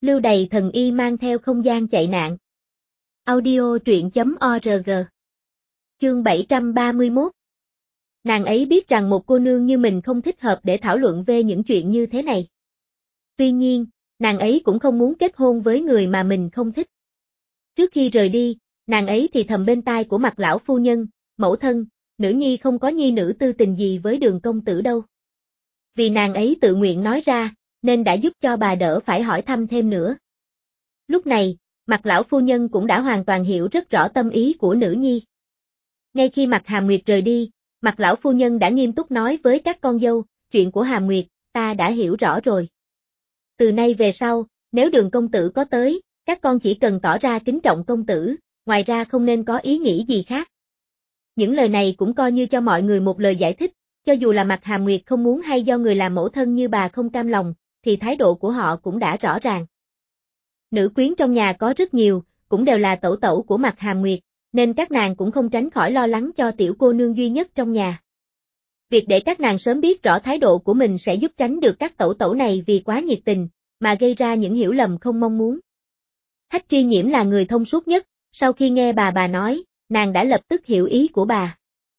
Lưu Đày thần y mang theo không gian chạy nạn. Audio truyện.org. Chương 731. Nàng ấy biết rằng một cô nương như mình không thích hợp để thảo luận về những chuyện như thế này. Tuy nhiên, nàng ấy cũng không muốn kết hôn với người mà mình không thích. Trước khi rời đi, nàng ấy thì thầm bên tai của Mạc lão phu nhân, mẫu thân, nữ nhi không có nhi nữ tư tình gì với Đường công tử đâu. Vì nàng ấy tự nguyện nói ra, nên đã giúp cho bà đỡ phải hỏi thăm thêm nữa. Lúc này, Mạc lão phu nhân cũng đã hoàn toàn hiểu rất rõ tâm ý của nữ nhi. Ngay khi Mạc Hàm Nguyệt rời đi, Mạc lão phu nhân đã nghiêm túc nói với các con dâu, chuyện của Hàm Nguyệt, ta đã hiểu rõ rồi. Từ nay về sau, nếu Đường công tử có tới, các con chỉ cần tỏ ra kính trọng công tử, ngoài ra không nên có ý nghĩ gì khác. Những lời này cũng coi như cho mọi người một lời giải thích, cho dù là Mạc Hàm Nguyệt không muốn hay do người làm mẫu thân như bà không cam lòng, thì thái độ của họ cũng đã rõ ràng. Nữ quyến trong nhà có rất nhiều, cũng đều là tẩu tẩu của Mạc Hàm Nguyệt, nên các nàng cũng không tránh khỏi lo lắng cho tiểu cô nương duy nhất trong nhà. Việc để các nàng sớm biết rõ thái độ của mình sẽ giúp tránh được các tẩu tẩu này vì quá nhiệt tình, mà gây ra những hiểu lầm không mong muốn. Hách Tri Nhiễm là người thông suốt nhất, sau khi nghe bà nói, nàng đã lập tức hiểu ý của bà.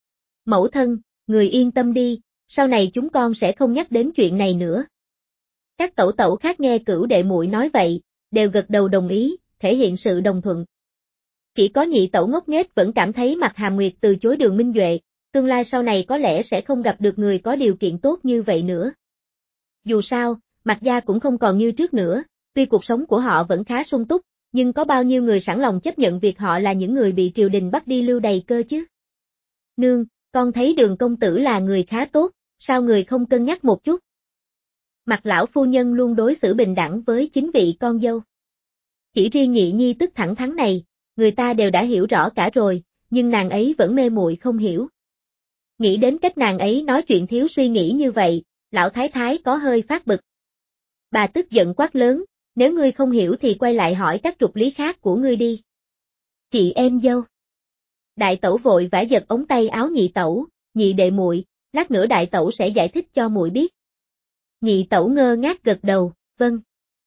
Mẫu thân, người yên tâm đi, sau này chúng con sẽ không nhắc đến chuyện này nữa. Các tẩu tẩu khác nghe Cửu đệ muội nói vậy, đều gật đầu đồng ý, thể hiện sự đồng thuận. Chỉ có nhị tẩu ngốc nghếch vẫn cảm thấy Mạc Hàm Nguyệt từ chối Đường Minh Duệ, tương lai sau này có lẽ sẽ không gặp được người có điều kiện tốt như vậy nữa. Dù sao, Mạc gia cũng không còn như trước nữa, tuy cuộc sống của họ vẫn khá sung túc, nhưng có bao nhiêu người sẵn lòng chấp nhận việc họ là những người bị triều đình bắt đi lưu đày cơ chứ? Nương, con thấy Đường công tử là người khá tốt, sao người không cân nhắc một chút? Mạc lão phu nhân luôn đối xử bình đẳng với chính vị con dâu. Chỉ riêng nhị nhi tức thẳng thắn này, người ta đều đã hiểu rõ cả rồi, nhưng nàng ấy vẫn mê muội không hiểu. Nghĩ đến cách nàng ấy nói chuyện thiếu suy nghĩ như vậy, lão thái thái có hơi phát bực. Bà tức giận quát lớn, nếu ngươi không hiểu thì quay lại hỏi các trục lý khác của ngươi đi. Chị em dâu. Đại tẩu vội vã giật ống tay áo nhị tẩu, nhị đệ muội, lát nữa đại tẩu sẽ giải thích cho muội biết. Nhị tẩu ngơ ngác gật đầu, vâng.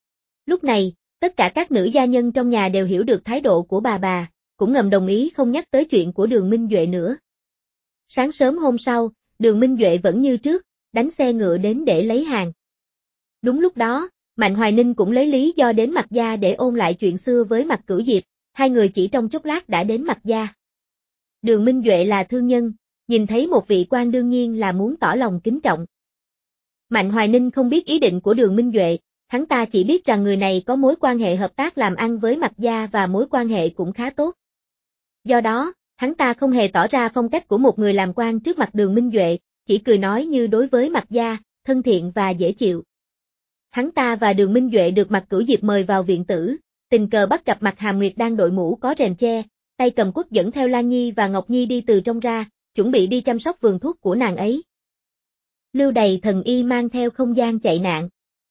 Lúc này, tất cả các nữ gia nhân trong nhà đều hiểu được thái độ của bà, cũng ngầm đồng ý không nhắc tới chuyện của Đường Minh Duệ nữa. Sáng sớm hôm sau, Đường Minh Duệ vẫn như trước, đánh xe ngựa đến để lấy hàng. Đúng lúc đó, Mạnh Hoài Ninh cũng lấy lý do đến Mạc gia để ôn lại chuyện xưa với Mạc Cửu Diệp, hai người chỉ trong chốc lát đã đến Mạc gia. Đường Minh Duệ là thương nhân, nhìn thấy một vị quan đương nhiên là muốn tỏ lòng kính trọng. Mạnh Hoài Ninh không biết ý định của Đường Minh Duệ, hắn ta chỉ biết rằng người này có mối quan hệ hợp tác làm ăn với Mạc gia và mối quan hệ cũng khá tốt. Do đó, hắn ta không hề tỏ ra phong cách của một người làm quan trước mặt Đường Minh Duệ, chỉ cười nói như đối với Mạc gia, thân thiện và dễ chịu. Hắn ta và Đường Minh Duệ được Mạc Cửu Diệp mời vào viện tử, tình cờ bắt gặp Mạc Hàm Nguyệt đang đội mũ có rèm che, tay cầm quất dẫn theo Lan Nhi và Ngọc Nhi đi từ trong ra, chuẩn bị đi chăm sóc vườn thuốc của nàng ấy. Lưu Đày thần y mang theo không gian chạy nạn.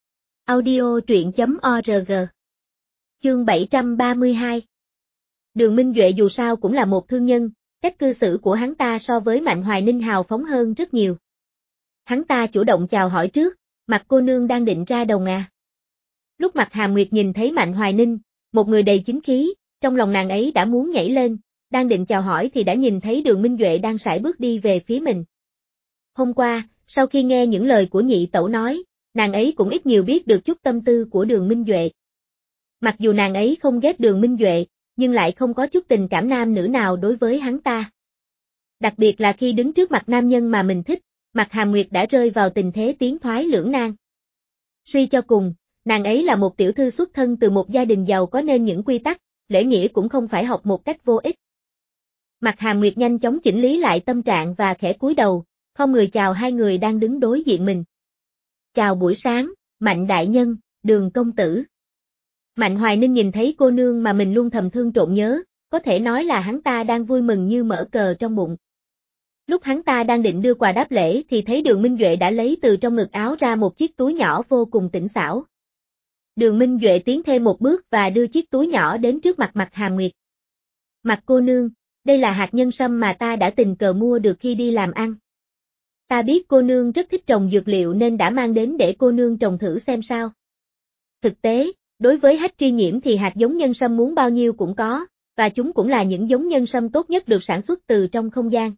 Audio truyện.org. Chương 732. Đường Minh Duệ dù sao cũng là một thương nhân, cách cư xử của hắn ta so với Mạnh Hoài Ninh hào phóng hơn rất nhiều. Hắn ta chủ động chào hỏi trước, Mạc cô nương đang định ra đồng à. Lúc Mạc Hàm Nguyệt nhìn thấy Mạnh Hoài Ninh, một người đầy chính khí, trong lòng nàng ấy đã muốn nhảy lên, đang định chào hỏi thì đã nhìn thấy Đường Minh Duệ đang sải bước đi về phía mình. Hôm qua, sau khi nghe những lời của nhị tẩu nói, nàng ấy cũng ít nhiều biết được chút tâm tư của Đường Minh Duệ. Mặc dù nàng ấy không ghét Đường Minh Duệ, nhưng lại không có chút tình cảm nam nữ nào đối với hắn ta. Đặc biệt là khi đứng trước mặt nam nhân mà mình thích, Mạc Hàm Nguyệt đã rơi vào tình thế tiến thoái lưỡng nan. Suy cho cùng, nàng ấy là một tiểu thư xuất thân từ một gia đình giàu có nên những quy tắc, lễ nghĩa cũng không phải học một cách vô ích. Mạc Hàm Nguyệt nhanh chóng chỉnh lý lại tâm trạng và khẽ cúi đầu, không người chào hai người đang đứng đối diện mình. Chào buổi sáng, Mạnh đại nhân, Đường công tử. Mạnh Hoài Ninh nhìn thấy cô nương mà mình luôn thầm thương trộn nhớ, có thể nói là hắn ta đang vui mừng như mở cờ trong bụng. Lúc hắn ta đang định đưa quà đáp lễ thì thấy Đường Minh Duệ đã lấy từ trong ngực áo ra một chiếc túi nhỏ vô cùng tinh xảo. Đường Minh Duệ tiến thêm một bước và đưa chiếc túi nhỏ đến trước mặt Mạc Hàm Nguyệt. Mạc cô nương, đây là hạt nhân sâm mà ta đã tình cờ mua được khi đi làm ăn. Ta biết cô nương rất thích trồng dược liệu nên đã mang đến để cô nương trồng thử xem sao. Thực tế, Đối với hách tri nhiễm thì hạt giống nhân sâm muốn bao nhiêu cũng có, và chúng cũng là những giống nhân sâm tốt nhất được sản xuất từ trong không gian.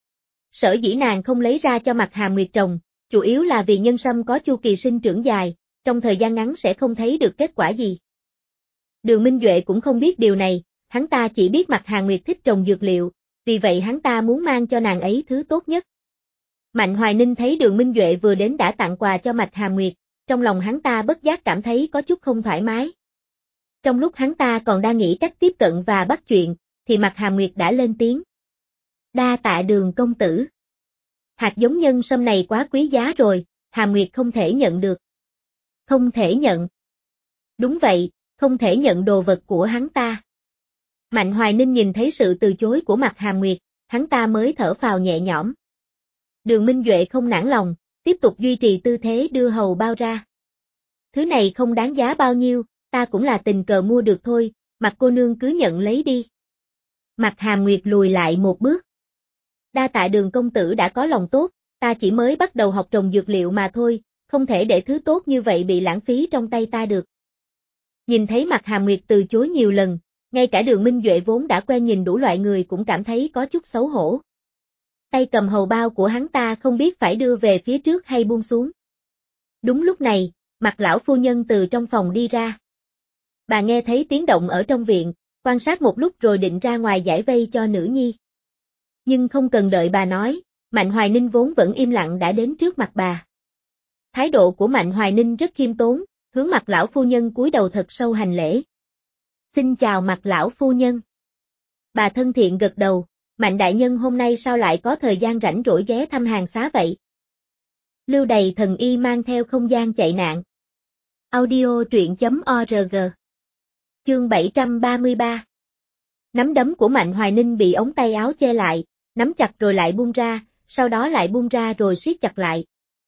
Sở dĩ nàng không lấy ra cho Mạc Hàm Nguyệt trồng, chủ yếu là vì nhân sâm có chu kỳ sinh trưởng dài, trong thời gian ngắn sẽ không thấy được kết quả gì. Đường Minh Duệ cũng không biết điều này, hắn ta chỉ biết Mạc Hàm Nguyệt thích trồng dược liệu, vì vậy hắn ta muốn mang cho nàng ấy thứ tốt nhất. Mạnh Hoài Ninh thấy Đường Minh Duệ vừa đến đã tặng quà cho Mạc Hàm Nguyệt, trong lòng hắn ta bất giác cảm thấy có chút không thoải mái. Trong lúc hắn ta còn đang nghĩ cách tiếp cận và bắt chuyện, thì Mạc Hàm Nguyệt đã lên tiếng. Đa tạ Đường công tử. Hạt giống nhân sâm này quá quý giá rồi, Hàm Nguyệt không thể nhận được. Không thể nhận. Đúng vậy, không thể nhận đồ vật của hắn ta. Mạnh Hoài Ninh nhìn thấy sự từ chối của Mạc Hàm Nguyệt, hắn ta mới thở phào nhẹ nhõm. Đường Minh Duệ không nản lòng, tiếp tục duy trì tư thế đưa hầu bao ra. Thứ này không đáng giá bao nhiêu, ta cũng là tình cờ mua được thôi, Mạc cô nương cứ nhận lấy đi. Mạc Hàm Nguyệt lùi lại một bước. Đa tạ Đường công tử đã có lòng tốt, ta chỉ mới bắt đầu học trồng dược liệu mà thôi, không thể để thứ tốt như vậy bị lãng phí trong tay ta được. Nhìn thấy Mạc Hàm Nguyệt từ chối nhiều lần, ngay cả Đường Minh Duệ vốn đã quen nhìn đủ loại người cũng cảm thấy có chút xấu hổ. Tay cầm hầu bao của hắn ta không biết phải đưa về phía trước hay buông xuống. Đúng lúc này, Mạc lão phu nhân từ trong phòng đi ra. Bà nghe thấy tiếng động ở trong viện, quan sát một lúc rồi định ra ngoài giải vây cho nữ nhi. Nhưng không cần đợi bà nói, Mạnh Hoài Ninh vốn vẫn im lặng đã đến trước mặt bà. Thái độ của Mạnh Hoài Ninh rất khiêm tốn, hướng Mạc lão phu nhân cúi đầu thật sâu hành lễ. Xin chào Mạc lão phu nhân. Bà thân thiện gật đầu, Mạnh đại nhân hôm nay sao lại có thời gian rảnh rỗi ghé thăm hàng xá vậy? Lưu Đầy thần y mang theo không gian chạy nạn. Audio truyện.org. Chương 733. Nắm đấm của Mạnh Hoài Ninh bị ống tay áo che lại, nắm chặt rồi lại buông ra, sau đó lại buông ra rồi siết chặt lại.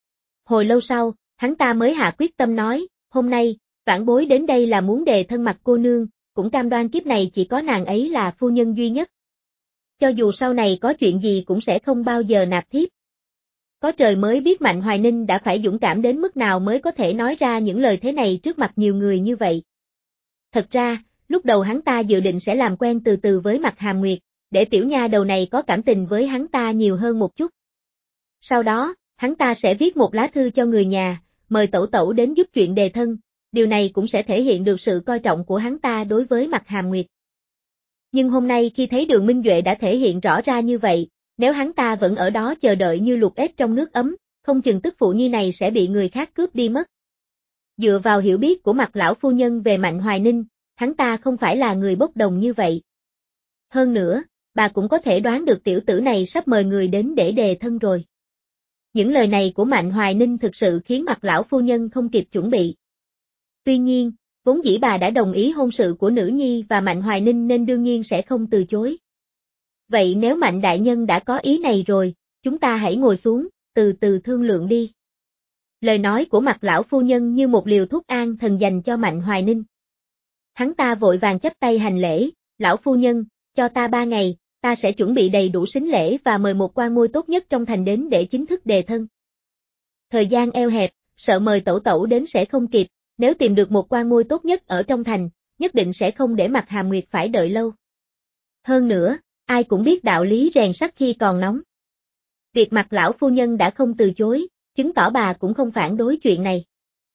Hồi lâu sau, hắn ta mới hạ quyết tâm nói, hôm nay, vãn bối đến đây là muốn đề thân Mạc cô nương, cũng cam đoan kiếp này chỉ có nàng ấy là phu nhân duy nhất. Cho dù sau này có chuyện gì cũng sẽ không bao giờ nạp thiếp. Có trời mới biết Mạnh Hoài Ninh đã phải dũng cảm đến mức nào mới có thể nói ra những lời thế này trước mặt nhiều người như vậy. Thật ra, lúc đầu hắn ta dự định sẽ làm quen từ từ với Mạc Hàm Nguyệt, để tiểu nha đầu này có cảm tình với hắn ta nhiều hơn một chút. Sau đó, hắn ta sẽ viết một lá thư cho người nhà, mời tẩu tẩu đến giúp chuyện đề thân, điều này cũng sẽ thể hiện được sự coi trọng của hắn ta đối với Mạc Hàm Nguyệt. Nhưng hôm nay khi thấy Đường Minh Duệ đã thể hiện rõ ra như vậy, nếu hắn ta vẫn ở đó chờ đợi như luộc ếch trong nước ấm, không chừng tức phụ nhi này sẽ bị người khác cướp đi mất. Dựa vào hiểu biết của Mạc lão phu nhân về Mạnh Hoài Ninh, hắn ta không phải là người bốc đồng như vậy. Hơn nữa, bà cũng có thể đoán được tiểu tử này sắp mời người đến để đề thân rồi. Những lời này của Mạnh Hoài Ninh thực sự khiến Mạc lão phu nhân không kịp chuẩn bị. Tuy nhiên, vốn dĩ bà đã đồng ý hôn sự của nữ nhi và Mạnh Hoài Ninh nên đương nhiên sẽ không từ chối. Vậy nếu Mạnh đại nhân đã có ý này rồi, chúng ta hãy ngồi xuống, từ từ thương lượng đi. Lời nói của Mạc lão phu nhân như một liều thuốc an thần dành cho Mạnh Hoài Ninh. Hắn ta vội vàng chắp tay hành lễ, lão phu nhân, cho ta 3 ngày, ta sẽ chuẩn bị đầy đủ sính lễ và mời một quan môi tốt nhất trong thành đến để chính thức đề thân. Thời gian eo hẹp, sợ mời tẩu tẩu đến sẽ không kịp, nếu tìm được một quan môi tốt nhất ở trong thành, nhất định sẽ không để Mạc Hàm Nguyệt phải đợi lâu. Hơn nữa, ai cũng biết đạo lý rèn sắt khi còn nóng. Việc Mạc lão phu nhân đã không từ chối, chứng tỏ bà cũng không phản đối chuyện này.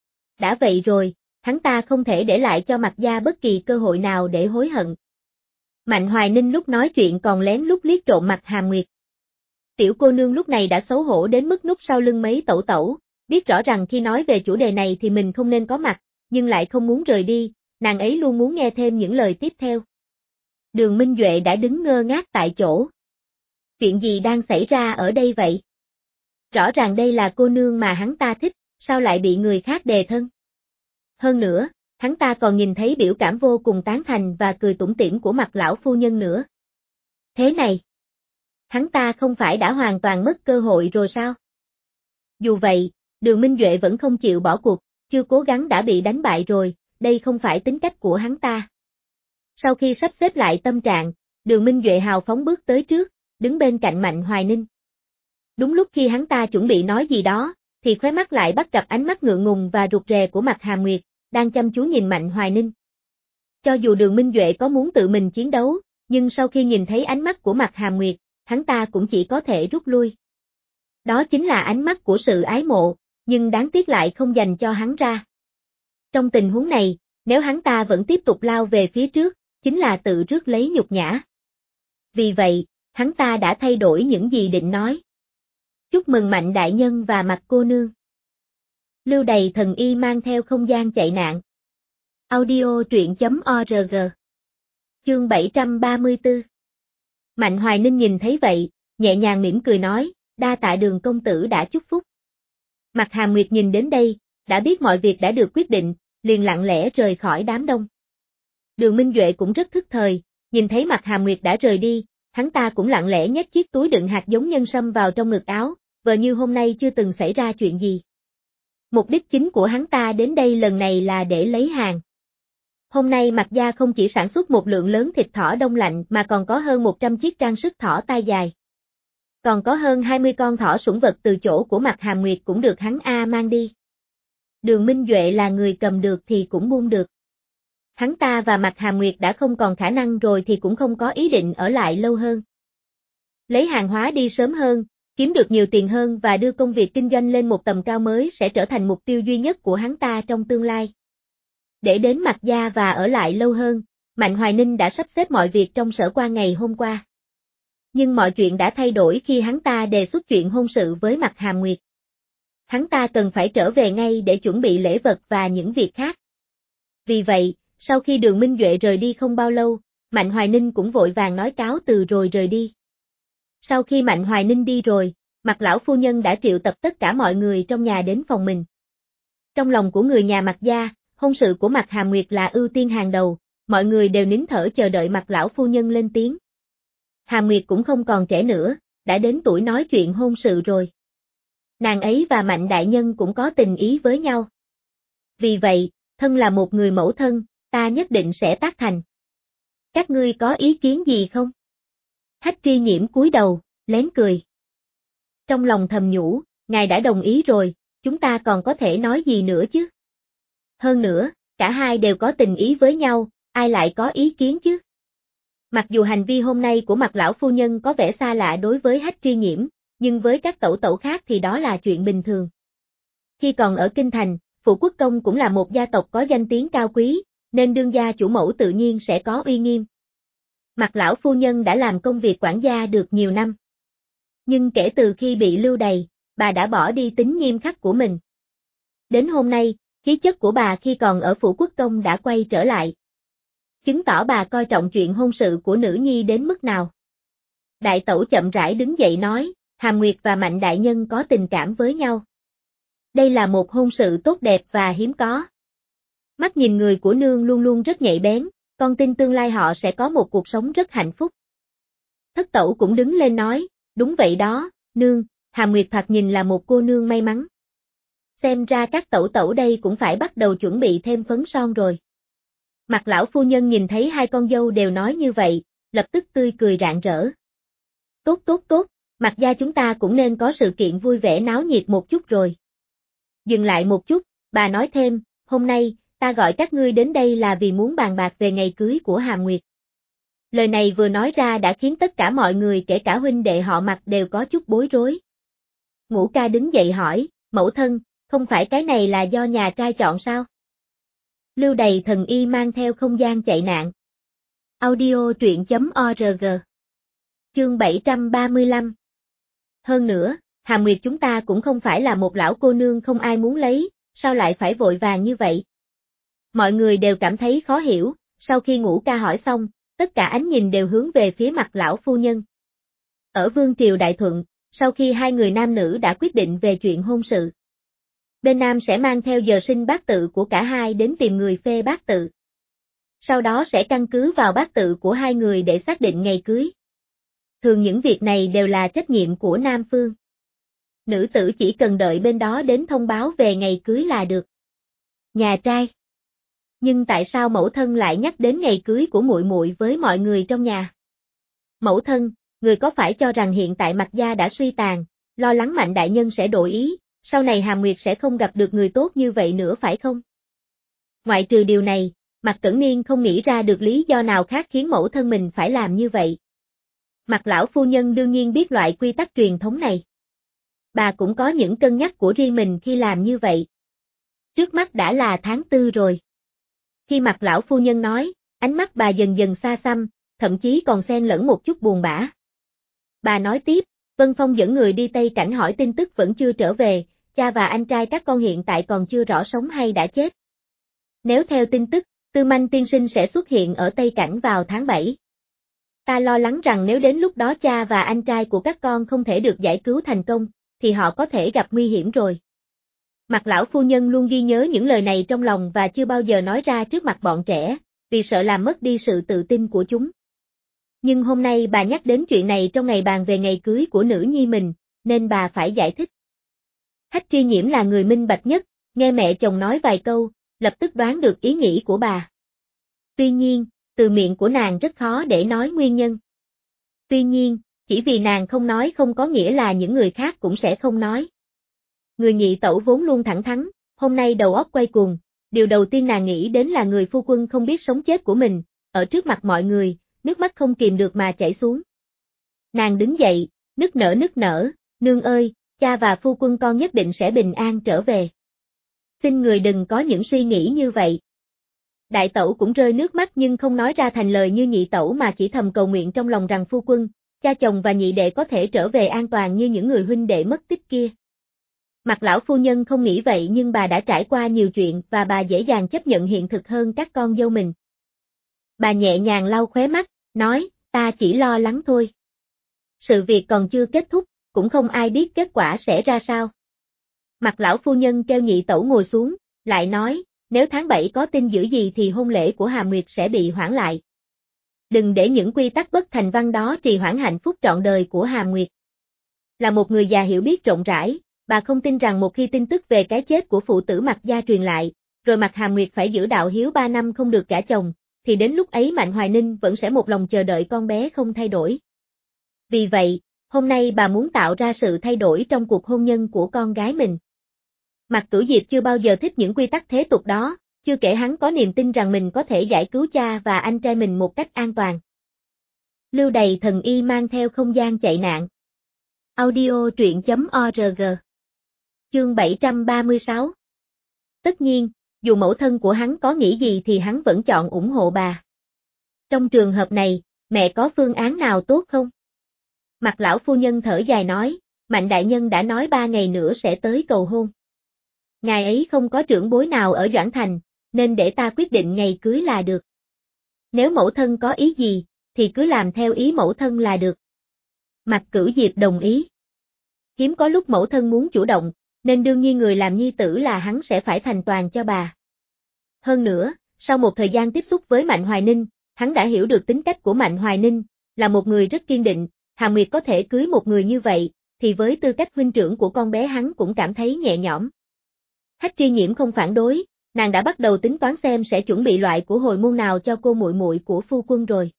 Đã vậy rồi, hắn ta không thể để lại cho Mạc gia bất kỳ cơ hội nào để hối hận. Mạnh Hoài Ninh lúc nói chuyện còn lén lút liếc trộm Mạc Hàm Nguyệt. Tiểu cô nương lúc này đã xấu hổ đến mức núp sau lưng mấy tẩu tẩu, biết rõ rằng khi nói về chủ đề này thì mình không nên có mặt, nhưng lại không muốn rời đi, nàng ấy luôn muốn nghe thêm những lời tiếp theo. Đường Minh Duệ đã đứng ngơ ngác tại chỗ. Chuyện gì đang xảy ra ở đây vậy? Rõ ràng đây là cô nương mà hắn ta thích, sao lại bị người khác đề thân? Hơn nữa, hắn ta còn nhìn thấy biểu cảm vô cùng tán thành và cười tủm tỉm của Mạc lão phu nhân nữa. Thế này, hắn ta không phải đã hoàn toàn mất cơ hội rồi sao? Dù vậy, Đường Minh Duệ vẫn không chịu bỏ cuộc, chưa cố gắng đã bị đánh bại rồi, đây không phải tính cách của hắn ta. Sau khi sắp xếp lại tâm trạng, Đường Minh Duệ hào phóng bước tới trước, đứng bên cạnh Mạnh Hoài Ninh. Đúng lúc khi hắn ta chuẩn bị nói gì đó, thì khóe mắt lại bắt gặp ánh mắt ngượng ngùng và rụt rè của Mạc Hàm Nguyệt, đang chăm chú nhìn Mạnh Hoài Ninh. Cho dù Đường Minh Duệ có muốn tự mình chiến đấu, nhưng sau khi nhìn thấy ánh mắt của Mạc Hàm Nguyệt, hắn ta cũng chỉ có thể rút lui. Đó chính là ánh mắt của sự ái mộ, nhưng đáng tiếc lại không dành cho hắn ra. Trong tình huống này, nếu hắn ta vẫn tiếp tục lao về phía trước, chính là tự rước lấy nhục nhã. Vì vậy, hắn ta đã thay đổi những gì định nói. Chúc mừng Mạnh đại nhân và Mạc cô nương. Lưu Đày thần y mang theo không gian chạy nạn. Audio truyện.org. Chương 734. Mạnh Hoài Ninh nhìn thấy vậy, nhẹ nhàng mỉm cười nói, đa tạ Đường công tử đã chúc phúc. Mạc Hàm Nguyệt nhìn đến đây, đã biết mọi việc đã được quyết định, liền lặng lẽ rời khỏi đám đông. Đường Minh Duệ cũng rất thức thời, nhìn thấy Mạc Hàm Nguyệt đã rời đi, hắn ta cũng lặng lẽ nhét chiếc túi đựng hạt giống nhân sâm vào trong ngực áo, vờ như hôm nay chưa từng xảy ra chuyện gì. Mục đích chính của hắn ta đến đây lần này là để lấy hàng. Hôm nay Mạc gia không chỉ sản xuất một lượng lớn thịt thỏ đông lạnh mà còn có hơn 100 chiếc trang sức thỏ tai dài. Còn có hơn 20 con thỏ sủng vật từ chỗ của Mạc Hàm Nguyệt cũng được hắn mang đi. Đường Minh Duệ là người cầm được thì cũng buông được. Hắn ta và Mạc Hàm Nguyệt đã không còn khả năng rồi thì cũng không có ý định ở lại lâu hơn. Lấy hàng hóa đi sớm hơn, kiếm được nhiều tiền hơn và đưa công việc kinh doanh lên một tầm cao mới sẽ trở thành mục tiêu duy nhất của hắn ta trong tương lai. Để đến Mạc gia và ở lại lâu hơn, Mạnh Hoài Ninh đã sắp xếp mọi việc trong sở quan ngày hôm qua. Nhưng mọi chuyện đã thay đổi khi hắn ta đề xuất chuyện hôn sự với Mạc Hàm Nguyệt. Hắn ta cần phải trở về ngay để chuẩn bị lễ vật và những việc khác. Vì vậy, sau khi Đường Minh Duệ rời đi không bao lâu, Mạnh Hoài Ninh cũng vội vàng nói cáo từ rồi rời đi. Sau khi Mạnh Hoài Ninh đi rồi, Mạc lão phu nhân đã triệu tập tất cả mọi người trong nhà đến phòng mình. Trong lòng của người nhà Mạc gia, hôn sự của Mạc Hàm Nguyệt là ưu tiên hàng đầu, mọi người đều nín thở chờ đợi Mạc lão phu nhân lên tiếng. Hàm Nguyệt cũng không còn trẻ nữa, đã đến tuổi nói chuyện hôn sự rồi. Nàng ấy và Mạnh đại nhân cũng có tình ý với nhau. Vì vậy, thân là một người mẫu thân, ta nhất định sẽ tác thành. Các ngươi có ý kiến gì không? Hách Tri Nhiễm cúi đầu, lén cười. Trong lòng thầm nhủ, ngài đã đồng ý rồi, chúng ta còn có thể nói gì nữa chứ? Hơn nữa, cả hai đều có tình ý với nhau, ai lại có ý kiến chứ? Mặc dù hành vi hôm nay của Mạc lão phu nhân có vẻ xa lạ đối với Hách Tri Nhiễm, nhưng với các tẩu tẩu khác thì đó là chuyện bình thường. Khi còn ở Kinh Thành, Phụ Quốc Công cũng là một gia tộc có danh tiếng cao quý, nên đương gia chủ mẫu tự nhiên sẽ có uy nghiêm. Mạc lão phu nhân đã làm công việc quản gia được nhiều năm. Nhưng kể từ khi bị lưu đày, bà đã bỏ đi tính nghiêm khắc của mình. Đến hôm nay, khí chất của bà khi còn ở Phủ Quốc Công đã quay trở lại. Chứng tỏ bà coi trọng chuyện hôn sự của nữ nhi đến mức nào. Đại tẩu chậm rãi đứng dậy nói, Hàm Nguyệt và Mạnh đại nhân có tình cảm với nhau. Đây là một hôn sự tốt đẹp và hiếm có. Mắt nhìn người của nương luôn luôn rất nhạy bén, con tin tương lai họ sẽ có một cuộc sống rất hạnh phúc. Thất tẩu cũng đứng lên nói, đúng vậy đó, nương, Hàm Nguyệt thoạt nhìn là một cô nương may mắn. Xem ra các tẩu tẩu đây cũng phải bắt đầu chuẩn bị thêm phấn son rồi. Mạc lão phu nhân nhìn thấy hai con dâu đều nói như vậy, lập tức tươi cười rạng rỡ. Tốt tốt tốt, Mạc gia chúng ta cũng nên có sự kiện vui vẻ náo nhiệt một chút rồi. Dừng lại một chút, bà nói thêm, hôm nay, ta gọi các ngươi đến đây là vì muốn bàn bạc về ngày cưới của Hàm Nguyệt. Lời này vừa nói ra đã khiến tất cả mọi người kể cả huynh đệ họ Mạc đều có chút bối rối. Ngũ ca đứng dậy hỏi, mẫu thân, không phải cái này là do nhà trai chọn sao? Lưu Đày thần y mang theo không gian chạy nạn. Audio truyện.org. Chương 735. Hơn nữa, Hàm Nguyệt chúng ta cũng không phải là một lão cô nương không ai muốn lấy, sao lại phải vội vàng như vậy? Mọi người đều cảm thấy khó hiểu, sau khi Ngũ ca hỏi xong, tất cả ánh nhìn đều hướng về phía mặt lão phu nhân. Ở Vương Triều Đại Thuận, sau khi hai người nam nữ đã quyết định về chuyện hôn sự, bên nam sẽ mang theo giờ sinh bát tự của cả hai đến tìm người phê bát tự. Sau đó sẽ căn cứ vào bát tự của hai người để xác định ngày cưới. Thường những việc này đều là trách nhiệm của nam phương. Nữ tử chỉ cần đợi bên đó đến thông báo về ngày cưới là được. Nhà trai. Nhưng tại sao mẫu thân lại nhắc đến ngày cưới của muội muội với mọi người trong nhà? Mẫu thân, người có phải cho rằng hiện tại Mạc gia đã suy tàn, lo lắng Mạnh đại nhân sẽ đổi ý, sau này Hàm Nguyệt sẽ không gặp được người tốt như vậy nữa phải không? Ngoại trừ điều này, Mạc Cẩn Niên không nghĩ ra được lý do nào khác khiến mẫu thân mình phải làm như vậy. Mạc lão phu nhân đương nhiên biết loại quy tắc truyền thống này. Bà cũng có những cân nhắc của riêng mình khi làm như vậy. Trước mắt đã là tháng 4 rồi. Khi Mạc lão phu nhân nói, ánh mắt bà dần dần xa xăm, thậm chí còn xen lẫn một chút buồn bã. Bà nói tiếp, Vân Phong dẫn người đi Tây Cảnh hỏi tin tức vẫn chưa trở về, cha và anh trai các con hiện tại còn chưa rõ sống hay đã chết. Nếu theo tin tức, Tư Manh tiên sinh sẽ xuất hiện ở Tây Cảnh vào tháng 7. Ta lo lắng rằng nếu đến lúc đó cha và anh trai của các con không thể được giải cứu thành công, thì họ có thể gặp nguy hiểm rồi. Mạc lão phu nhân luôn ghi nhớ những lời này trong lòng và chưa bao giờ nói ra trước mặt bọn trẻ, vì sợ làm mất đi sự tự tin của chúng. Nhưng hôm nay bà nhắc đến chuyện này trong ngày bàn về ngày cưới của nữ nhi mình, nên bà phải giải thích. Hách Tri Nhiễm là người minh bạch nhất, nghe mẹ chồng nói vài câu, lập tức đoán được ý nghĩ của bà. Tuy nhiên, từ miệng của nàng rất khó để nói nguyên nhân. Tuy nhiên, chỉ vì nàng không nói không có nghĩa là những người khác cũng sẽ không nói. Người nhị tẩu vốn luôn thẳng thắn, hôm nay đầu óc quay cuồng, điều đầu tiên nàng nghĩ đến là người phu quân không biết sống chết của mình, ở trước mặt mọi người, nước mắt không kìm được mà chảy xuống. Nàng đứng dậy, nức nở, nương ơi, cha và phu quân con nhất định sẽ bình an trở về. Xin người đừng có những suy nghĩ như vậy. Đại tẩu cũng rơi nước mắt nhưng không nói ra thành lời như nhị tẩu mà chỉ thầm cầu nguyện trong lòng rằng phu quân, cha chồng và nhị đệ có thể trở về an toàn như những người huynh đệ mất tích kia. Mạc lão phu nhân không nghĩ vậy nhưng bà đã trải qua nhiều chuyện và bà dễ dàng chấp nhận hiện thực hơn các con dâu mình. Bà nhẹ nhàng lau khóe mắt, nói, ta chỉ lo lắng thôi. Sự việc còn chưa kết thúc, cũng không ai biết kết quả sẽ ra sao. Mạc lão phu nhân kêu nhị tẩu ngồi xuống, lại nói, nếu tháng 7 có tin dữ gì thì hôn lễ của Hà Nguyệt sẽ bị hoãn lại. Đừng để những quy tắc bất thành văn đó trì hoãn hạnh phúc trọn đời của Hà Nguyệt. Là một người già hiểu biết rộng rãi, bà không tin rằng một khi tin tức về cái chết của phụ tử Mạc gia truyền lại, rồi Mạc Hà Nguyệt phải giữ đạo hiếu 3 năm không được gả chồng, thì đến lúc ấy Mạnh Hoài Ninh vẫn sẽ một lòng chờ đợi con bé không thay đổi. Vì vậy, hôm nay bà muốn tạo ra sự thay đổi trong cuộc hôn nhân của con gái mình. Mạc Cửu Diệp chưa bao giờ thích những quy tắc thế tục đó, chưa kể hắn có niềm tin rằng mình có thể giải cứu cha và anh trai mình một cách an toàn. Lưu Đày thần y mang theo không gian chạy nạn. Audio truyện.org. Chương 736. Tất nhiên, dù mẫu thân của hắn có nghĩ gì thì hắn vẫn chọn ủng hộ bà. Trong trường hợp này, mẹ có phương án nào tốt không? Mạc lão phu nhân thở dài nói, Mạnh đại nhân đã nói 3 ngày nữa sẽ tới cầu hôn. Ngài ấy không có trưởng bối nào ở Doãn Thành, nên để ta quyết định ngày cưới là được. Nếu mẫu thân có ý gì, thì cứ làm theo ý mẫu thân là được. Mạc Cửu Diệp đồng ý. Hiếm có lúc mẫu thân muốn chủ động, nên đương nhiên người làm nhi tử là hắn sẽ phải thành toàn cho bà. Hơn nữa, sau một thời gian tiếp xúc với Mạnh Hoài Ninh, hắn đã hiểu được tính cách của Mạnh Hoài Ninh, là một người rất kiên định, Hà Nguyệt có thể cưới một người như vậy, thì với tư cách huynh trưởng của con bé hắn cũng cảm thấy nhẹ nhõm. Hách Tri Nhiễm không phản đối, nàng đã bắt đầu tính toán xem sẽ chuẩn bị loại của hồi môn nào cho cô muội muội của phu quân rồi.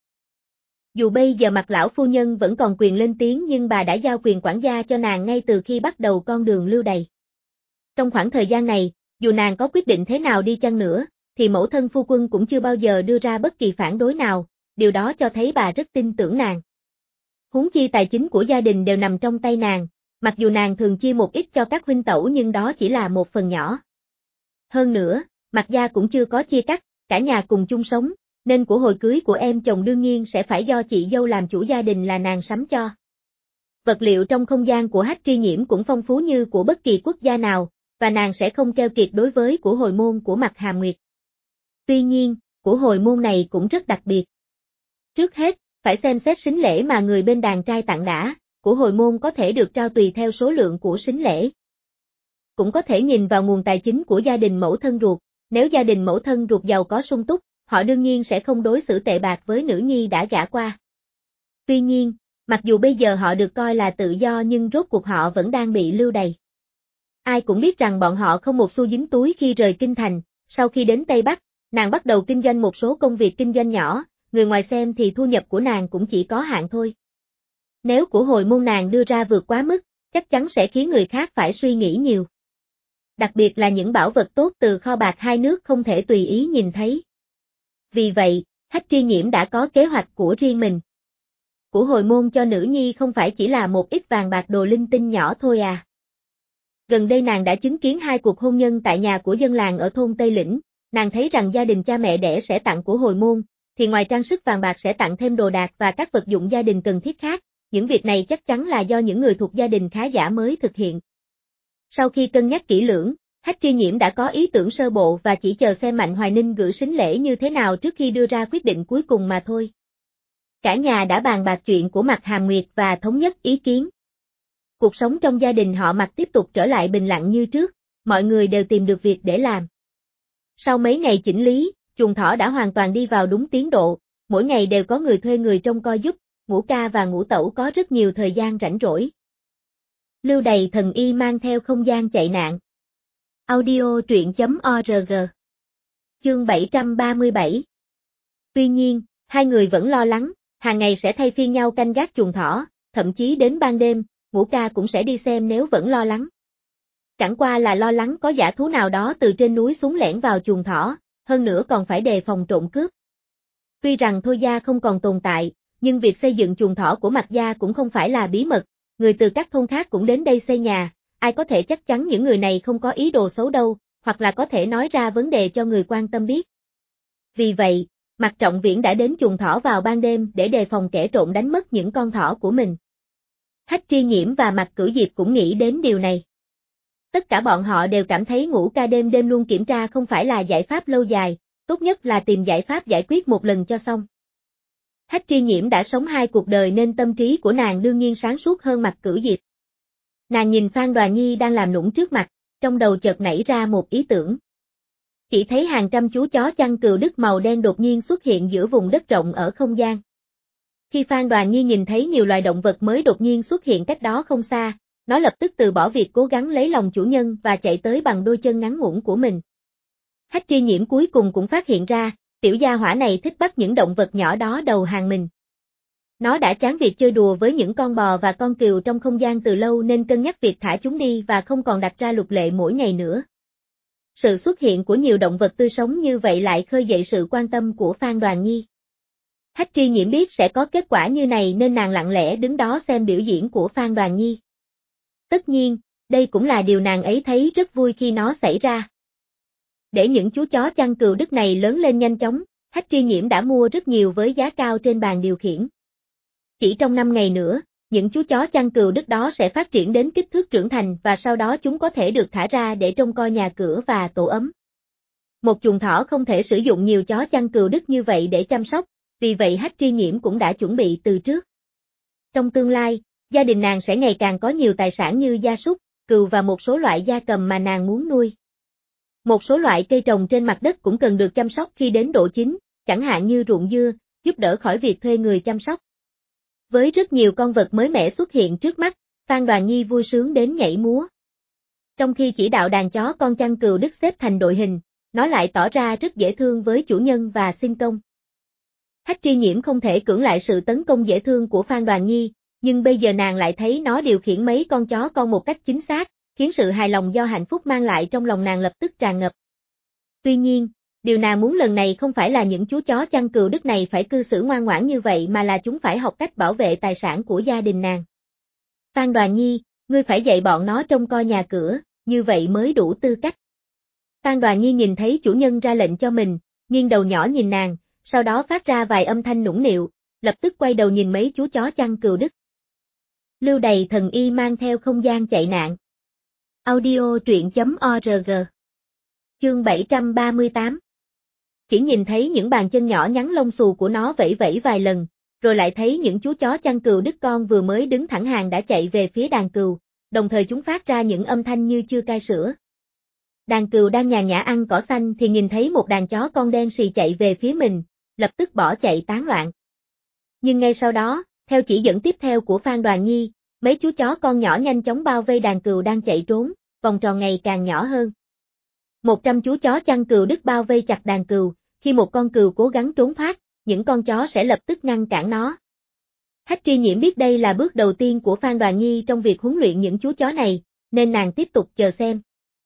Dù bây giờ Mạc lão phu nhân vẫn còn quyền lên tiếng nhưng bà đã giao quyền quản gia cho nàng ngay từ khi bắt đầu con đường Lưu Đày. Trong khoảng thời gian này, dù nàng có quyết định thế nào đi chăng nữa, thì mẫu thân phu quân cũng chưa bao giờ đưa ra bất kỳ phản đối nào, điều đó cho thấy bà rất tin tưởng nàng. Huống chi tài chính của gia đình đều nằm trong tay nàng, mặc dù nàng thường chia một ít cho các huynh tẩu nhưng đó chỉ là một phần nhỏ. Hơn nữa, Mạc gia cũng chưa có chia cắt, cả nhà cùng chung sống, nên của hồi cưới của em chồng đương nhiên sẽ phải do chị dâu làm chủ gia đình là nàng sắm cho. Vật liệu trong không gian của Hách Tri Nhiễm cũng phong phú như của bất kỳ quốc gia nào, và nàng sẽ không keo kiệt đối với của hồi môn của Mạc Hàm Nguyệt. Tuy nhiên, của hồi môn này cũng rất đặc biệt. Trước hết, phải xem xét sính lễ mà người bên đàn trai tặng đã, của hồi môn có thể được trao tùy theo số lượng của sính lễ. Cũng có thể nhìn vào nguồn tài chính của gia đình mẫu thân ruột, nếu gia đình mẫu thân ruột giàu có sung túc, họ đương nhiên sẽ không đối xử tệ bạc với nữ nhi đã gả qua. Tuy nhiên, mặc dù bây giờ họ được coi là tự do nhưng rốt cuộc họ vẫn đang bị lưu đày. Ai cũng biết rằng bọn họ không một xu dính túi khi rời kinh thành, sau khi đến Tây Bắc, nàng bắt đầu kinh doanh một số công việc kinh doanh nhỏ, người ngoài xem thì thu nhập của nàng cũng chỉ có hạn thôi. Nếu của hồi môn nàng đưa ra vượt quá mức, chắc chắn sẽ khiến người khác phải suy nghĩ nhiều. Đặc biệt là những bảo vật tốt từ kho bạc hai nước không thể tùy ý nhìn thấy. Vì vậy, Hách Tri Nhiễm đã có kế hoạch của riêng mình. Của hồi môn cho nữ nhi không phải chỉ là một ít vàng bạc đồ linh tinh nhỏ thôi à. Gần đây nàng đã chứng kiến 2 cuộc hôn nhân tại nhà của dân làng ở thôn Tây Lĩnh, nàng thấy rằng gia đình cha mẹ đẻ sẽ tặng của hồi môn, thì ngoài trang sức vàng bạc sẽ tặng thêm đồ đạc và các vật dụng gia đình cần thiết khác, những việc này chắc chắn là do những người thuộc gia đình khá giả mới thực hiện. Sau khi cân nhắc kỹ lưỡng, Hách Tri Nhiễm đã có ý tưởng sơ bộ và chỉ chờ xem Mạnh Hoài Ninh gửi sính lễ như thế nào trước khi đưa ra quyết định cuối cùng mà thôi. Cả nhà đã bàn bạc chuyện của Mạc Hàm Nguyệt và thống nhất ý kiến. Cuộc sống trong gia đình họ Mạc tiếp tục trở lại bình lặng như trước, mọi người đều tìm được việc để làm. Sau mấy ngày chỉnh lý, chuồng thỏ đã hoàn toàn đi vào đúng tiến độ, mỗi ngày đều có người thuê người trông coi giúp, Ngũ Ca và Ngũ Tẩu có rất nhiều thời gian rảnh rỗi. Lưu Đày Thần Y mang theo không gian chạy nạn. Audio truyện.org. Chương 737. Tuy nhiên, hai người vẫn lo lắng, hàng ngày sẽ thay phiên nhau canh gác chuồng thỏ, thậm chí đến ban đêm, Ngũ Ca cũng sẽ đi xem nếu vẫn lo lắng. Chẳng qua là lo lắng có dã thú nào đó từ trên núi xuống lẻn vào chuồng thỏ, hơn nữa còn phải đề phòng trộm cướp. Tuy rằng Thôi gia không còn tồn tại, nhưng việc xây dựng chuồng thỏ của Mạc gia cũng không phải là bí mật, người từ các thôn khác cũng đến đây xây nhà, ai có thể chắc chắn những người này không có ý đồ xấu đâu, hoặc là có thể nói ra vấn đề cho người quan tâm biết. Vì vậy, Mạc Trọng Viễn đã đến chuồng thỏ vào ban đêm để đề phòng kẻ trộm đánh mất những con thỏ của mình. Hách Tri Nhiễm và Mạc Cửu Diệp cũng nghĩ đến điều này. Tất cả bọn họ đều cảm thấy Ngũ Ca đêm đêm luôn kiểm tra không phải là giải pháp lâu dài, tốt nhất là tìm giải pháp giải quyết một lần cho xong. Hách Tri Nhiễm đã sống 2 cuộc đời nên tâm trí của nàng đương nhiên sáng suốt hơn Mạc Cửu Diệp. Nàng nhìn Phan Đoà Nhi đang làm nũng trước mặt, trong đầu chợt nảy ra một ý tưởng. Chỉ thấy hàng trăm chú chó chăn cừu Đức màu đen đột nhiên xuất hiện giữa vùng đất rộng ở không gian. Khi Phan Đoà Nhi nhìn thấy nhiều loài động vật mới đột nhiên xuất hiện cách đó không xa, nó lập tức từ bỏ việc cố gắng lấy lòng chủ nhân và chạy tới bằng đôi chân ngắn ngủn của mình. Hách Tri Nhiễm cuối cùng cũng phát hiện ra, tiểu gia hỏa này thích bắt những động vật nhỏ đó đầu hàng mình. Nó đã chán việc chơi đùa với những con bò và con cừu trong không gian từ lâu nên cân nhắc việc thả chúng đi và không còn đặt ra luật lệ mỗi ngày nữa. Sự xuất hiện của nhiều động vật tươi sống như vậy lại khơi dậy sự quan tâm của Phan Đoà Nhi. Hách Tri Nhiễm biết sẽ có kết quả như này nên nàng lặng lẽ đứng đó xem biểu diễn của Phan Đoà Nhi. Tất nhiên, đây cũng là điều nàng ấy thấy rất vui khi nó xảy ra. Để những chú chó chăn cừu Đức này lớn lên nhanh chóng, Hách Tri Nhiễm đã mua rất nhiều với giá cao trên bàn điều khiển. Chỉ trong 5 ngày nữa, những chú chó chăn cừu Đức đó sẽ phát triển đến kích thước trưởng thành và sau đó chúng có thể được thả ra để trông coi nhà cửa và tổ ấm. Một chuồng thỏ không thể sử dụng nhiều chó chăn cừu Đức như vậy để chăm sóc, vì vậy Hách Tri Nhiễm cũng đã chuẩn bị từ trước. Trong tương lai, gia đình nàng sẽ ngày càng có nhiều tài sản như gia súc, cừu và một số loại gia cầm mà nàng muốn nuôi. Một số loại cây trồng trên mặt đất cũng cần được chăm sóc khi đến độ chín, chẳng hạn như ruộng dưa, giúp đỡ khỏi việc thuê người chăm sóc. Với rất nhiều con vật mới mẻ xuất hiện trước mắt, Phan Đoà Nhi vui sướng đến nhảy múa. Trong khi chỉ đạo đàn chó con chăn cừu Đức xếp thành đội hình, nó lại tỏ ra rất dễ thương với chủ nhân và xin công. Hách Tri Nhiễm không thể cưỡng lại sự tấn công dễ thương của Phan Đoà Nhi, nhưng bây giờ nàng lại thấy nó điều khiển mấy con chó con một cách chính xác, khiến sự hài lòng do hạnh phúc mang lại trong lòng nàng lập tức tràn ngập. Tuy nhiên, điều nàng muốn lần này không phải là những chú chó chăn cừu Đức này phải cư xử ngoan ngoãn như vậy mà là chúng phải học cách bảo vệ tài sản của gia đình nàng. Phan Đoà Nhi, ngươi phải dạy bọn nó trông coi nhà cửa, như vậy mới đủ tư cách. Phan Đoà Nhi nhìn thấy chủ nhân ra lệnh cho mình, nghiêng đầu nhỏ nhìn nàng, sau đó phát ra vài âm thanh nũng nịu, lập tức quay đầu nhìn mấy chú chó chăn cừu Đức. Lưu Đày Thần Y mang theo không gian chạy nạn. Audio truyện.org. Chương 738. Chỉ nhìn thấy những bàn chân nhỏ nhắn lông xù của nó vẫy vẫy vài lần, rồi lại thấy những chú chó chăn cừu Đức con vừa mới đứng thẳng hàng đã chạy về phía đàn cừu, đồng thời chúng phát ra những âm thanh như chưa cai sữa. Đàn cừu đang nhàn nhã ăn cỏ xanh thì nhìn thấy một đàn chó con đen sì chạy về phía mình, lập tức bỏ chạy tán loạn. Nhưng ngay sau đó, theo chỉ dẫn tiếp theo của Phan Đoà Nhi, mấy chú chó con nhỏ nhanh chóng bao vây đàn cừu đang chạy trốn, vòng tròn ngày càng nhỏ hơn. 100 chú chó chăn cừu Đức bao vây chặt đàn cừu, khi một con cừu cố gắng trốn thoát, những con chó sẽ lập tức ngăn cản nó. Hách Tri Nhiễm biết đây là bước đầu tiên của Phan Đoà Nhi trong việc huấn luyện những chú chó này, nên nàng tiếp tục chờ xem.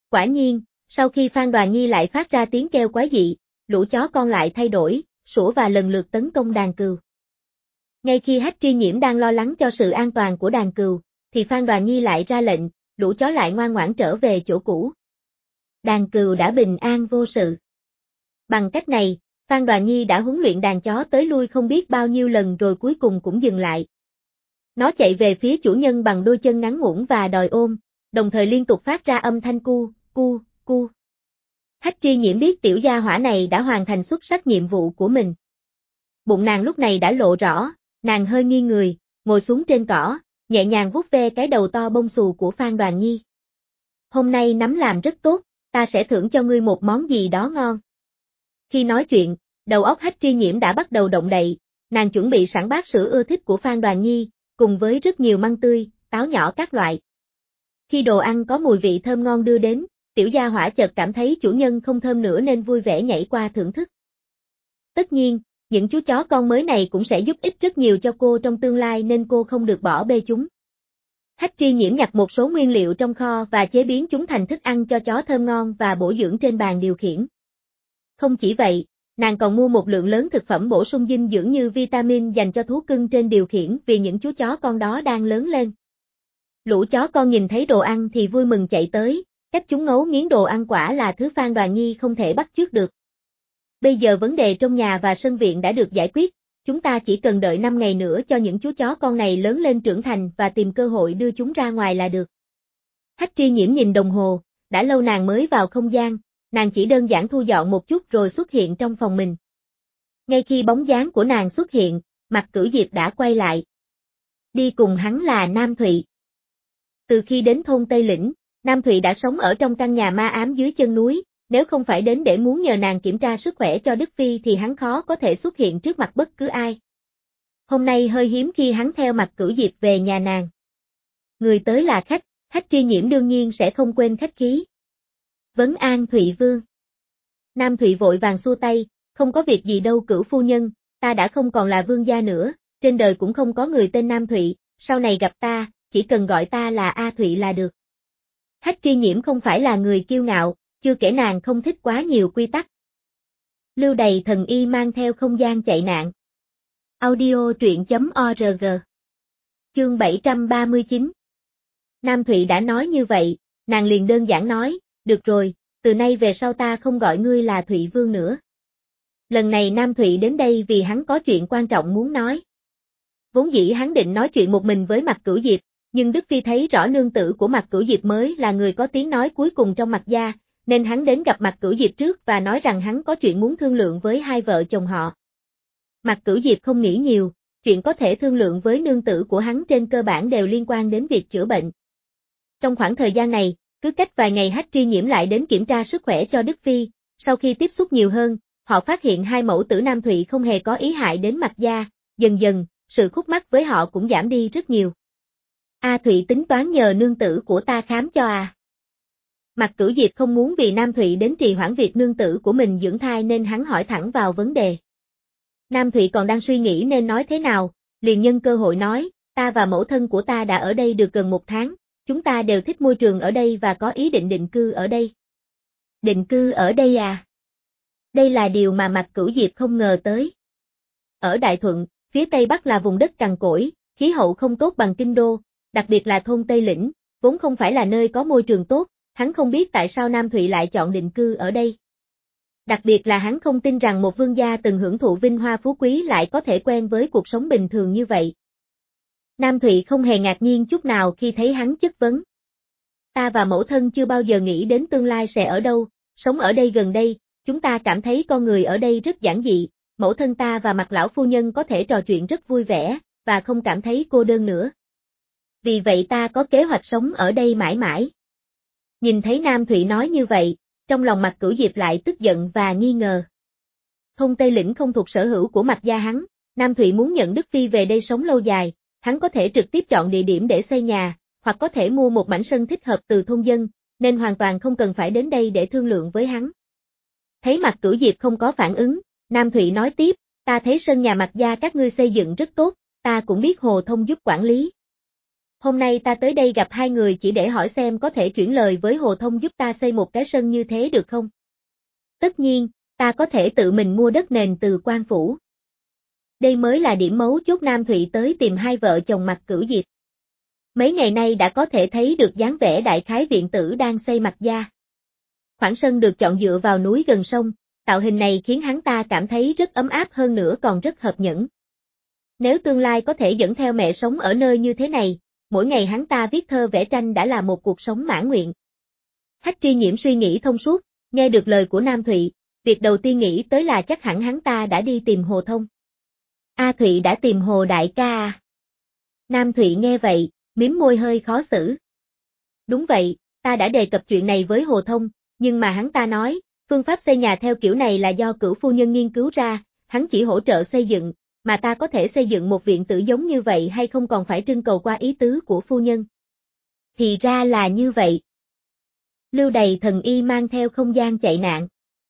Quả nhiên, sau khi Phan Đoàn Nhi lại phát ra tiếng kêu quái dị, lũ chó con lại thay đổi, sủa và lần lượt tấn công đàn cừu. Ngay khi Hách Tri Nhiễm đang lo lắng cho sự an toàn của đàn cừu, thì Phan Đoàn Nhi lại ra lệnh, lũ chó lại ngoan ngoãn trở về chỗ cũ. Đàn cừu đã bình an vô sự. Bằng cách này, Phan Đoàn Nhi đã huấn luyện đàn chó tới lui không biết bao nhiêu lần rồi cuối cùng cũng dừng lại. Nó chạy về phía chủ nhân bằng đôi chân ngắn ngủn và đòi ôm, đồng thời liên tục phát ra âm thanh cu, cu, cu. Hách Tri Nhiễm biết tiểu gia hỏa này đã hoàn thành xuất sắc nhiệm vụ của mình. Bụng nàng lúc này đã lộ rõ, nàng hơi nghiêng người, ngồi xuống trên cỏ, nhẹ nhàng vuốt ve cái đầu to bông xù của Phan Đoàn Nhi. Hôm nay nắm làm rất tốt, ta sẽ thưởng cho ngươi một món gì đó ngon. Khi nói chuyện, đầu óc Hách Tri Nhiễm đã bắt đầu động đậy, nàng chuẩn bị sẵn bát sữa ưa thích của Phan Đoàn Nhi, cùng với rất nhiều măng tươi, táo nhỏ các loại. Khi đồ ăn có mùi vị thơm ngon đưa đến, tiểu gia hỏa chợt cảm thấy chủ nhân không thơm nữa nên vui vẻ nhảy qua thưởng thức. Tất nhiên, những chú chó con mới này cũng sẽ giúp ích rất nhiều cho cô trong tương lai nên cô không được bỏ bê chúng. Hách Tri Nhiễm nhặt một số nguyên liệu trong kho và chế biến chúng thành thức ăn cho chó thơm ngon và bổ dưỡng trên bàn điều khiển. Không chỉ vậy, nàng còn mua một lượng lớn thực phẩm bổ sung dinh dưỡng như vitamin dành cho thú cưng trên điều khiển vì những chú chó con đó đang lớn lên. Lũ chó con nhìn thấy đồ ăn thì vui mừng chạy tới, cách chúng ngấu nghiến đồ ăn quả là thứ Phan Đoàn Nhi không thể bắt chước được. Bây giờ vấn đề trong nhà và sân viện đã được giải quyết, chúng ta chỉ cần đợi 5 ngày nữa cho những chú chó con này lớn lên trưởng thành và tìm cơ hội đưa chúng ra ngoài là được. Hách Tri Nhiễm nhìn đồng hồ, đã lâu nàng mới vào không gian, nàng chỉ đơn giản thu dọn một chút rồi xuất hiện trong phòng mình. Ngay khi bóng dáng của nàng xuất hiện, Mạc Cửu Diệp đã quay lại. Đi cùng hắn là Nam Thụy. Từ khi đến thôn Tây Lĩnh, Nam Thụy đã sống ở trong căn nhà ma ám dưới chân núi, nếu không phải đến để muốn nhờ nàng kiểm tra sức khỏe cho Đức Phi thì hắn khó có thể xuất hiện trước mặt bất cứ ai. Hôm nay hơi hiếm khi hắn theo Mạc Cửu Diệp về nhà nàng. Người tới là khách, Hách Tri Nhiễm đương nhiên sẽ không quên khách khí. Vấn an Thụy Vương. Nam Thụy vội vàng xua tay, không có việc gì đâu Cửu phu nhân, ta đã không còn là vương gia nữa, trên đời cũng không có người tên Nam Thụy, sau này gặp ta, chỉ cần gọi ta là A Thụy là được. Hách Tri Nhiễm không phải là người kiêu ngạo, chưa kể nàng không thích quá nhiều quy tắc. Lưu Đày thần y mang theo không gian chạy nạn. Audio truyện.org. Chương 739. Nam Thụy đã nói như vậy, nàng liền đơn giản nói, được rồi, từ nay về sau ta không gọi ngươi là Thụy Vương nữa. Lần này Nam Thụy đến đây vì hắn có chuyện quan trọng muốn nói. Vốn dĩ hắn định nói chuyện một mình với Mạc Cửu Diệp, nhưng Đức Phi thấy rõ nương tử của Mạc Cửu Diệp mới là người có tiếng nói cuối cùng trong Mạc gia, nên hắn đến gặp Mạc Cửu Diệp trước và nói rằng hắn có chuyện muốn thương lượng với hai vợ chồng họ. Mạc Cửu Diệp không nghĩ nhiều, chuyện có thể thương lượng với nương tử của hắn trên cơ bản đều liên quan đến việc chữa bệnh. Trong khoảng thời gian này, cứ cách vài ngày Hách Tri Nhiễm lại đến kiểm tra sức khỏe cho Đức Phi, sau khi tiếp xúc nhiều hơn, họ phát hiện hai mẫu tử Nam Thụy không hề có ý hại đến Mạc gia, dần dần, sự khúc mắc với họ cũng giảm đi rất nhiều. A Thụy tính toán nhờ nương tử của ta khám cho à. Mạc Cửu Diệp không muốn vì Nam Thụy đến trì hoãn việc nương tử của mình dưỡng thai nên hắn hỏi thẳng vào vấn đề. Nam Thụy còn đang suy nghĩ nên nói thế nào, liền nhân cơ hội nói, ta và mẫu thân của ta đã ở đây được gần 1 tháng, chúng ta đều thích môi trường ở đây và có ý định định cư ở đây. Định cư ở đây à? Đây là điều mà Mạc Cửu Diệp không ngờ tới. Ở Đại Thuận, phía Tây Bắc là vùng đất cằn cỗi, khí hậu không tốt bằng kinh đô, đặc biệt là thôn Tây Lĩnh, vốn không phải là nơi có môi trường tốt, hắn không biết tại sao Nam Thụy lại chọn định cư ở đây. Đặc biệt là hắn không tin rằng một vương gia từng hưởng thụ vinh hoa phú quý lại có thể quen với cuộc sống bình thường như vậy. Nam Thụy không hề ngạc nhiên chút nào khi thấy hắn chất vấn. Ta và mẫu thân chưa bao giờ nghĩ đến tương lai sẽ ở đâu, sống ở đây gần đây, chúng ta cảm thấy con người ở đây rất giản dị, mẫu thân ta và Mạc lão phu nhân có thể trò chuyện rất vui vẻ, và không cảm thấy cô đơn nữa. Vì vậy ta có kế hoạch sống ở đây mãi mãi. Nhìn thấy Nam Thụy nói như vậy, trong lòng Mạc Cửu Diệp lại tức giận và nghi ngờ. Thôn Tây Lĩnh không thuộc sở hữu của Mạc gia hắn, Nam Thụy muốn nhận Đức Phi về đây sống lâu dài, hắn có thể trực tiếp chọn địa điểm để xây nhà, hoặc có thể mua một mảnh sân thích hợp từ thôn dân, nên hoàn toàn không cần phải đến đây để thương lượng với hắn. Thấy Mạc Cửu Diệp không có phản ứng, Nam Thụy nói tiếp, ta thấy sân nhà Mạc gia các ngươi xây dựng rất tốt, ta cũng biết Hồ Thông giúp quản lý. Hôm nay ta tới đây gặp hai người chỉ để hỏi xem có thể chuyển lời với Hồ Thông giúp ta xây một cái sân như thế được không? Tất nhiên, ta có thể tự mình mua đất nền từ quan phủ. Đây mới là điểm mấu chốt Nam Thụy tới tìm hai vợ chồng Mạc Cửu Diệp. Mấy ngày nay đã có thể thấy được dáng vẻ đại khái viện tử đang xây Mạc gia. Khoảng sân được chọn dựa vào núi gần sông, tạo hình này khiến hắn ta cảm thấy rất ấm áp hơn nữa còn rất hợp nhẫn. Nếu tương lai có thể dẫn theo mẹ sống ở nơi như thế này, mỗi ngày hắn ta viết thơ vẽ tranh đã là một cuộc sống mãn nguyện. Hách Tri Nhiễm suy nghĩ thông suốt, nghe được lời của Nam Thụy, việc đầu tiên nghĩ tới là chắc hẳn hắn ta đã đi tìm Hồ Thông. A Thụy đã tìm Hồ đại ca à? Nam Thụy nghe vậy, mím môi hơi khó xử. Đúng vậy, ta đã đề cập chuyện này với Hồ Thông, nhưng mà hắn ta nói, phương pháp xây nhà theo kiểu này là do Cửu phu nhân nghiên cứu ra, hắn chỉ hỗ trợ xây dựng, mà ta có thể xây dựng một viện tử giống như vậy hay không còn phải trưng cầu qua ý tứ của phu nhân. Thì ra là như vậy. Lưu Đầy Thần Y mang theo không gian chạy nạn.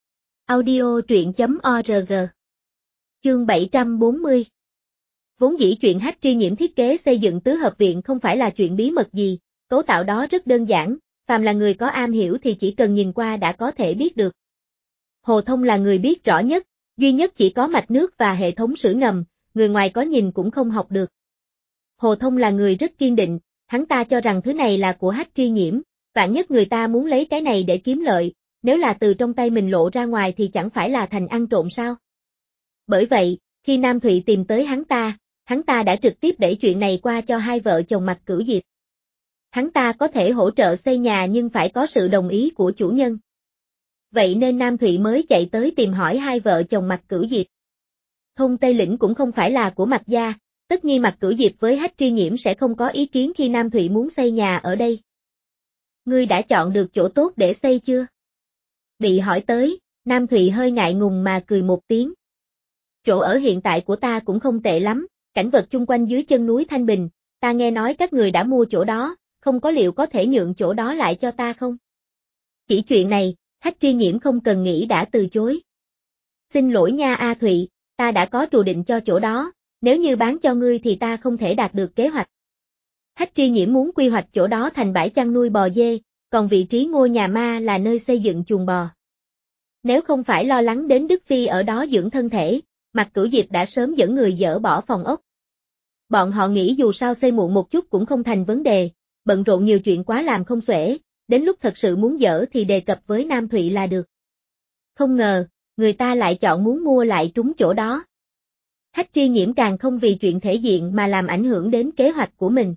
Audio truyện.org. Chương 740. Vốn dĩ chuyện Hách Tri Nhiễm thiết kế xây dựng tứ hợp viện không phải là chuyện bí mật gì, cấu tạo đó rất đơn giản, phàm là người có am hiểu thì chỉ cần nhìn qua đã có thể biết được. Hồ Thông là người biết rõ nhất, duy nhất chỉ có mạch nước và hệ thống sưởi ngầm, người ngoài có nhìn cũng không học được. Hồ Thông là người rất kiên định, hắn ta cho rằng thứ này là của Hách Tri Nhiễm, vạn nhất người ta muốn lấy cái này để kiếm lợi, nếu là từ trong tay mình lộ ra ngoài thì chẳng phải là thành ăn trộm sao? Bởi vậy, khi Nam Thụy tìm tới hắn ta đã trực tiếp đẩy chuyện này qua cho hai vợ chồng Mạc Cửu Diệp. Hắn ta có thể hỗ trợ xây nhà nhưng phải có sự đồng ý của chủ nhân. Vậy nên Nam Thụy mới chạy tới tìm hỏi hai vợ chồng Mạc Cửu Diệp. Thôn Tây Lĩnh cũng không phải là của Mạc gia, tất nhiên Mạc Cửu Diệp với Hách Tri Nhiễm sẽ không có ý kiến khi Nam Thụy muốn xây nhà ở đây. Ngươi đã chọn được chỗ tốt để xây chưa? Bị hỏi tới, Nam Thụy hơi ngại ngùng mà cười một tiếng. Chỗ ở hiện tại của ta cũng không tệ lắm, cảnh vật chung quanh dưới chân núi Thanh Bình, ta nghe nói các người đã mua chỗ đó, không có liệu có thể nhượng chỗ đó lại cho ta không? Chỉ chuyện này, Hách Tri Nhiễm không cần nghĩ đã từ chối. Xin lỗi nha A Thụy, ta đã có trù định cho chỗ đó, nếu như bán cho ngươi thì ta không thể đạt được kế hoạch. Hách Tri Nhiễm muốn quy hoạch chỗ đó thành bãi chăn nuôi bò dê, còn vị trí ngôi nhà ma là nơi xây dựng chuồng bò. Nếu không phải lo lắng đến Đức Phi ở đó dưỡng thân thể, Mạc Cửu Diệp đã sớm dẫn người dỡ bỏ phòng ốc. Bọn họ nghĩ dù sao xây muộn một chút cũng không thành vấn đề, bận rộn nhiều chuyện quá làm không xuể, đến lúc thật sự muốn dỡ thì đề cập với Nam Thụy là được. Không ngờ, người ta lại chọn muốn mua lại trúng chỗ đó. Hách Tri Nhiễm càng không vì chuyện thể diện mà làm ảnh hưởng đến kế hoạch của mình.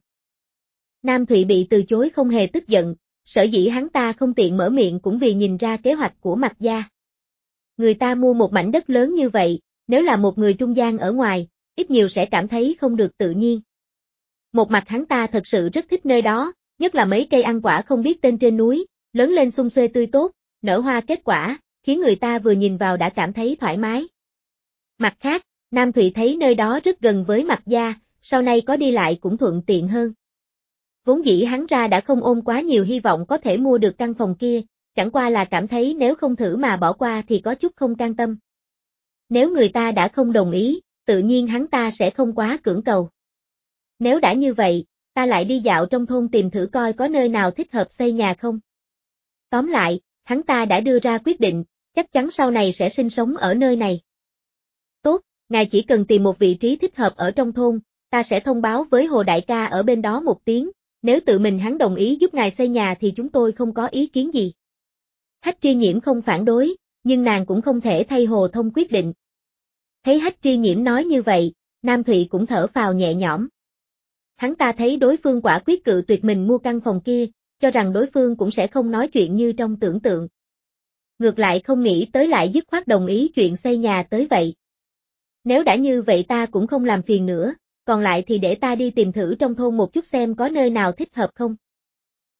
Nam Thụy bị từ chối không hề tức giận, sở dĩ hắn ta không tiện mở miệng cũng vì nhìn ra kế hoạch của Mạc gia. Người ta mua một mảnh đất lớn như vậy, nếu là một người trung gian ở ngoài, ít nhiều sẽ cảm thấy không được tự nhiên. Một mặt hắn ta thật sự rất thích nơi đó, nhất là mấy cây ăn quả không biết tên trên núi, lớn lên sum xuê tươi tốt, nở hoa kết quả, khiến người ta vừa nhìn vào đã cảm thấy thoải mái. Mặt khác, Nam Thụy thấy nơi đó rất gần với Mạc gia, sau này có đi lại cũng thuận tiện hơn. Vốn dĩ hắn ra đã không ôm quá nhiều hy vọng có thể mua được căn phòng kia, chẳng qua là cảm thấy nếu không thử mà bỏ qua thì có chút không can tâm. Nếu người ta đã không đồng ý, tự nhiên hắn ta sẽ không quá cưỡng cầu. Nếu đã như vậy, ta lại đi dạo trong thôn tìm thử coi có nơi nào thích hợp xây nhà không. Tóm lại, hắn ta đã đưa ra quyết định, chắc chắn sau này sẽ sinh sống ở nơi này. Tốt, ngài chỉ cần tìm một vị trí thích hợp ở trong thôn, ta sẽ thông báo với Hồ đại ca ở bên đó một tiếng, nếu tự mình hắn đồng ý giúp ngài xây nhà thì chúng tôi không có ý kiến gì. Hách Tri Nhiễm không phản đối, nhưng nàng cũng không thể thay Hồ Thông quyết định. Thấy Hách Tri Nhiễm nói như vậy, Nam Thụy cũng thở phào nhẹ nhõm. Hắn ta thấy đối phương quả quyết cự tuyệt mình mua căn phòng kia, cho rằng đối phương cũng sẽ không nói chuyện như trong tưởng tượng. Ngược lại không nghĩ tới lại dứt khoát đồng ý chuyện xây nhà tới vậy. Nếu đã như vậy ta cũng không làm phiền nữa, còn lại thì để ta đi tìm thử trong thôn một chút xem có nơi nào thích hợp không.